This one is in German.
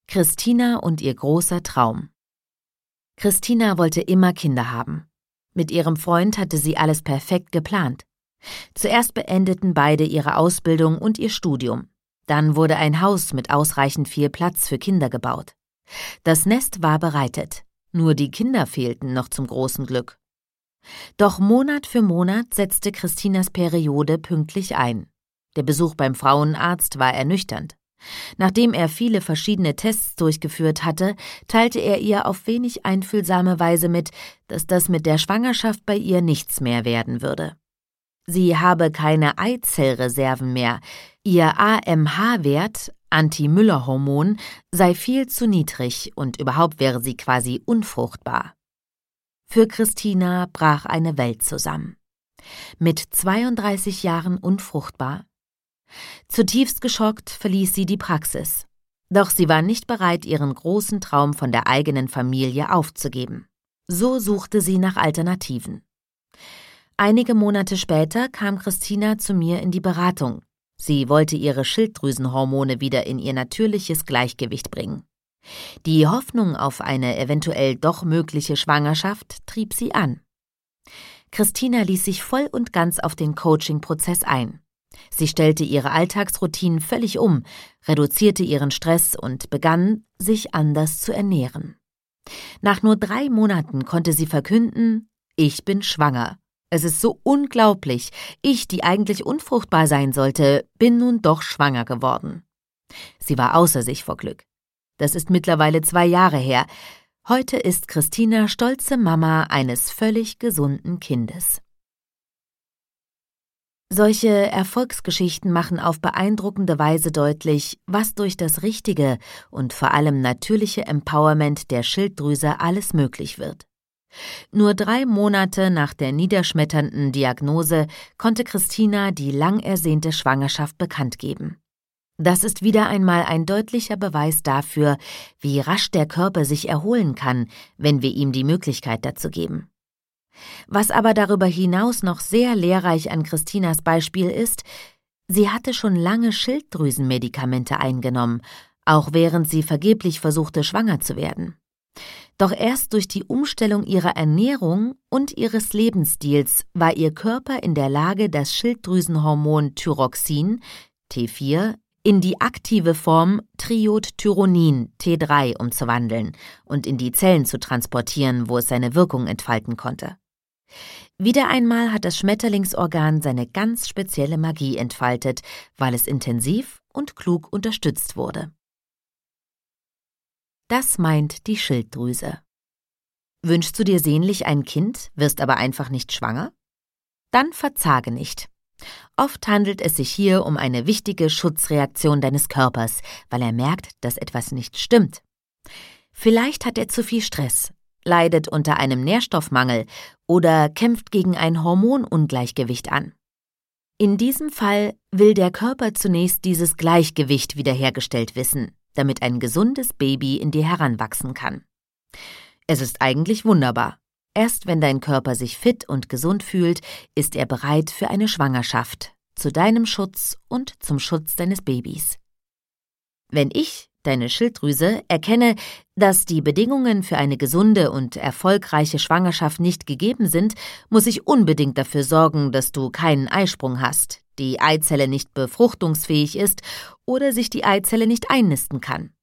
Christina und ihr großer Traum. Christina wollte immer Kinder haben. Mit ihrem Freund hatte sie alles perfekt geplant. Zuerst beendeten beide ihre Ausbildung und ihr Studium. Dann wurde ein Haus mit ausreichend viel Platz für Kinder gebaut. Das Nest war bereitet, nur die Kinder fehlten noch zum großen Glück. Doch Monat für Monat setzte Christinas Periode pünktlich ein. Der Besuch beim Frauenarzt war ernüchternd. Nachdem er viele verschiedene Tests durchgeführt hatte, teilte er ihr auf wenig einfühlsame Weise mit, dass das mit der Schwangerschaft bei ihr nichts mehr werden würde. Sie habe keine Eizellreserven mehr, ihr AMH-Wert, Anti-Müller-Hormon, sei viel zu niedrig und überhaupt wäre sie quasi unfruchtbar. Für Christina brach eine Welt zusammen. Mit 32 Jahren unfruchtbar? Zutiefst geschockt verließ sie die Praxis. Doch sie war nicht bereit, ihren großen Traum von der eigenen Familie aufzugeben. So suchte sie nach Alternativen. Einige Monate später kam Christina zu mir in die Beratung. Sie wollte ihre Schilddrüsenhormone wieder in ihr natürliches Gleichgewicht bringen. Die Hoffnung auf eine eventuell doch mögliche Schwangerschaft trieb sie an. Christina ließ sich voll und ganz auf den Coaching-Prozess ein. Sie stellte ihre Alltagsroutinen völlig um, reduzierte ihren Stress und begann, sich anders zu ernähren. Nach nur 3 Monaten konnte sie verkünden: Ich bin schwanger. Es ist so unglaublich. Ich, die eigentlich unfruchtbar sein sollte, bin nun doch schwanger geworden. Sie war außer sich vor Glück. Das ist mittlerweile 2 Jahre her. Heute ist Christina stolze Mama eines völlig gesunden Kindes. Solche Erfolgsgeschichten machen auf beeindruckende Weise deutlich, was durch das richtige und vor allem natürliche Empowerment der Schilddrüse alles möglich wird. Nur 3 Monate nach der niederschmetternden Diagnose konnte Christina die lang ersehnte Schwangerschaft bekannt geben. Das ist wieder einmal ein deutlicher Beweis dafür, wie rasch der Körper sich erholen kann, wenn wir ihm die Möglichkeit dazu geben. Was aber darüber hinaus noch sehr lehrreich an Christinas Beispiel ist: Sie hatte schon lange Schilddrüsenmedikamente eingenommen, auch während sie vergeblich versuchte, schwanger zu werden. Doch erst durch die Umstellung ihrer Ernährung und ihres Lebensstils war ihr Körper in der Lage, das Schilddrüsenhormon Thyroxin, T4, in die aktive Form Triiodthyronin, T3, umzuwandeln und in die Zellen zu transportieren, wo es seine Wirkung entfalten konnte. Wieder einmal hat das Schmetterlingsorgan seine ganz spezielle Magie entfaltet, weil es intensiv und klug unterstützt wurde. Das meint die Schilddrüse. Wünschst du dir sehnlich ein Kind, wirst aber einfach nicht schwanger? Dann verzage nicht. Oft handelt es sich hier um eine wichtige Schutzreaktion deines Körpers, weil er merkt, dass etwas nicht stimmt. Vielleicht hat er zu viel Stress, leidet unter einem Nährstoffmangel oder kämpft gegen ein Hormonungleichgewicht an. In diesem Fall will der Körper zunächst dieses Gleichgewicht wiederhergestellt wissen, damit ein gesundes Baby in dir heranwachsen kann. Es ist eigentlich wunderbar. Erst wenn dein Körper sich fit und gesund fühlt, ist er bereit für eine Schwangerschaft, zu deinem Schutz und zum Schutz deines Babys. Wenn ich, deine Schilddrüse, erkenne, dass die Bedingungen für eine gesunde und erfolgreiche Schwangerschaft nicht gegeben sind, muss ich unbedingt dafür sorgen, dass du keinen Eisprung hast, die Eizelle nicht befruchtungsfähig ist oder sich die Eizelle nicht einnisten kann.